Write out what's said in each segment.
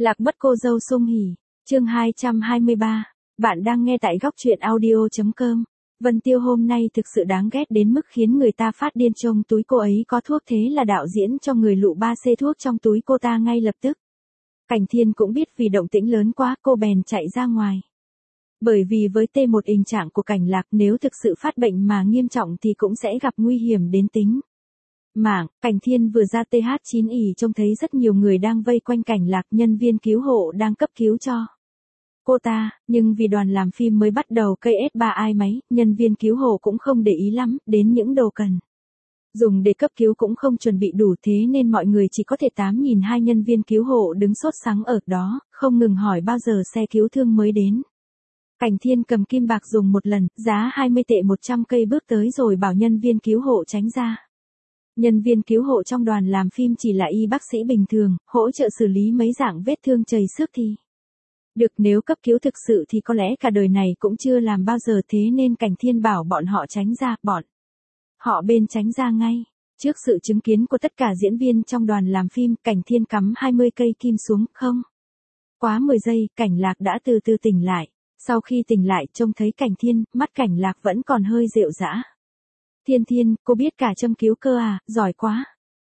Lạc mất cô dâu Sung Hỉ, chương 223. Bạn đang nghe tại góc truyện audio.com. Vân Tiêu hôm nay thực sự đáng ghét đến mức khiến người ta phát điên. Trong túi cô ấy có thuốc, thế là đạo diễn cho người lụ 3C thuốc trong túi cô ta ngay lập tức. Cảnh Thiên cũng biết vì động tĩnh lớn quá, cô bèn chạy ra ngoài. Bởi vì với T1 tình trạng của Cảnh Lạc, nếu thực sự phát bệnh mà nghiêm trọng thì cũng sẽ gặp nguy hiểm đến tính mạng. Cảnh Thiên vừa ra TH9 ỉ trông thấy rất nhiều người đang vây quanh Cảnh Lạc, nhân viên cứu hộ đang cấp cứu cho cô ta, nhưng vì đoàn làm phim mới bắt đầu cây S3 ai máy, nhân viên cứu hộ cũng không để ý lắm đến những đồ cần dùng để cấp cứu cũng không chuẩn bị đủ, thế nên mọi người chỉ có thể nhìn hai nhân viên cứu hộ đứng sốt sắng ở đó, không ngừng hỏi bao giờ xe cứu thương mới đến. Cảnh Thiên cầm kim bạc dùng một lần, giá 20 tệ 100 cây bước tới rồi bảo nhân viên cứu hộ tránh ra. Nhân viên cứu hộ trong đoàn làm phim chỉ là y bác sĩ bình thường, hỗ trợ xử lý mấy dạng vết thương chảy xước thì được, nếu cấp cứu thực sự thì có lẽ cả đời này cũng chưa làm bao giờ, thế nên Cảnh Thiên bảo bọn họ tránh ra, bọn họ bên tránh ra ngay. Trước sự chứng kiến của tất cả diễn viên trong đoàn làm phim, Cảnh Thiên cắm 20 cây kim xuống, không quá 10 giây, Cảnh Lạc đã từ từ tỉnh lại. Sau khi tỉnh lại trông thấy Cảnh Thiên, mắt Cảnh Lạc vẫn còn hơi rệu rã. Thiên Thiên, cô biết cả châm cứu cơ à, giỏi quá.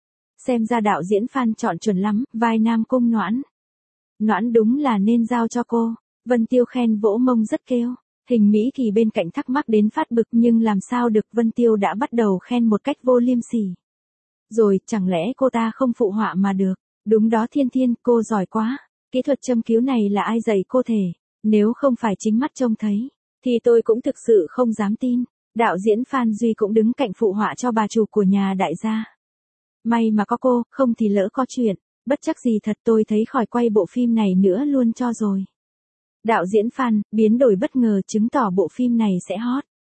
Xem ra đạo diễn Phan chọn chuẩn lắm, vai Nam Cung Noãn. Noãn đúng là nên giao cho cô. Vân Tiêu khen vỗ mông rất kêu. Hình Mỹ Kỳ bên cạnh thắc mắc đến phát bực, nhưng làm sao được, Vân Tiêu đã bắt đầu khen một cách vô liêm sỉ rồi, chẳng lẽ cô ta không phụ họa mà được. Đúng đó Thiên Thiên, cô giỏi quá. Kỹ thuật châm cứu này là ai dạy cô thể? Nếu không phải chính mắt trông thấy thì tôi cũng thực sự không dám tin. Đạo diễn Phan Duy cũng đứng cạnh phụ họa cho bà chủ của nhà đại gia. May mà có cô, không thì lỡ có chuyện, bất chắc gì thật tôi thấy khỏi quay bộ phim này nữa luôn cho rồi. Đạo diễn Phan, biến đổi bất ngờ chứng tỏ bộ phim này sẽ hot.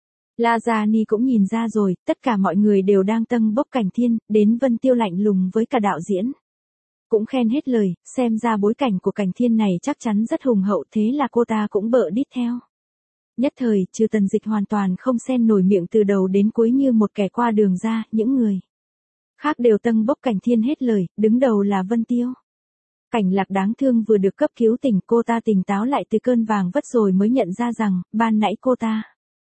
Lazani cũng nhìn ra rồi, tất cả mọi người đều đang tâng bốc Cảnh Thiên, đến Vân Tiêu lạnh lùng với cả đạo diễn. Cũng khen hết lời, xem ra bối cảnh của Cảnh Thiên này chắc chắn rất hùng hậu, thế là cô ta cũng bợ đít theo. Nhất thời, trừ Tần Dịch hoàn toàn không xen nổi miệng từ đầu đến cuối như một kẻ qua đường ra, những người khác đều tâng bốc Cảnh Thiên hết lời, đứng đầu là Vân Tiêu. Cảnh Lạc đáng thương vừa được cấp cứu tỉnh, cô ta tỉnh táo lại từ cơn vàng vất rồi mới nhận ra rằng, ban nãy cô ta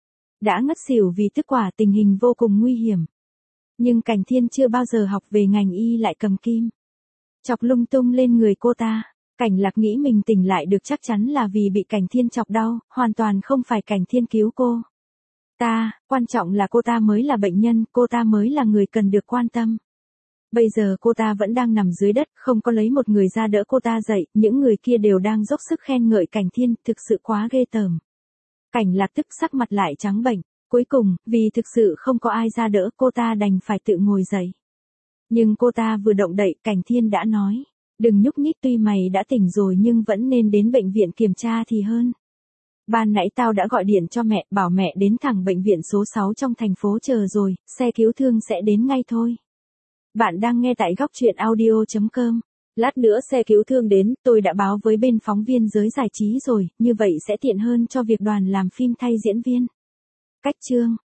đã ngất xỉu vì tức quả, tình hình vô cùng nguy hiểm. Nhưng Cảnh Thiên chưa bao giờ học về ngành y lại cầm kim chọc lung tung lên người cô ta. Cảnh Lạc nghĩ mình tỉnh lại được chắc chắn là vì bị Cảnh Thiên chọc đau, hoàn toàn không phải Cảnh Thiên cứu cô ta, quan trọng là cô ta mới là bệnh nhân, cô ta mới là người cần được quan tâm. Bây giờ cô ta vẫn đang nằm dưới đất, không có lấy một người ra đỡ cô ta dậy, những người kia đều đang dốc sức khen ngợi Cảnh Thiên, thực sự quá ghê tởm. Cảnh Lạc tức sắc mặt lại trắng bệch, cuối cùng, vì thực sự không có ai ra đỡ, cô ta đành phải tự ngồi dậy. Nhưng cô ta vừa động đậy, Cảnh Thiên đã nói, đừng nhúc nhích, tuy mày đã tỉnh rồi nhưng vẫn nên đến bệnh viện kiểm tra thì hơn. Ban nãy tao đã gọi điện cho mẹ, bảo mẹ đến thẳng bệnh viện số 6 trong thành phố chờ rồi, xe cứu thương sẽ đến ngay thôi. Bạn đang nghe tại góc truyện audio.com. Lát nữa xe cứu thương đến, tôi đã báo với bên phóng viên giới giải trí rồi, như vậy sẽ tiện hơn cho việc đoàn làm phim thay diễn viên. Cách chương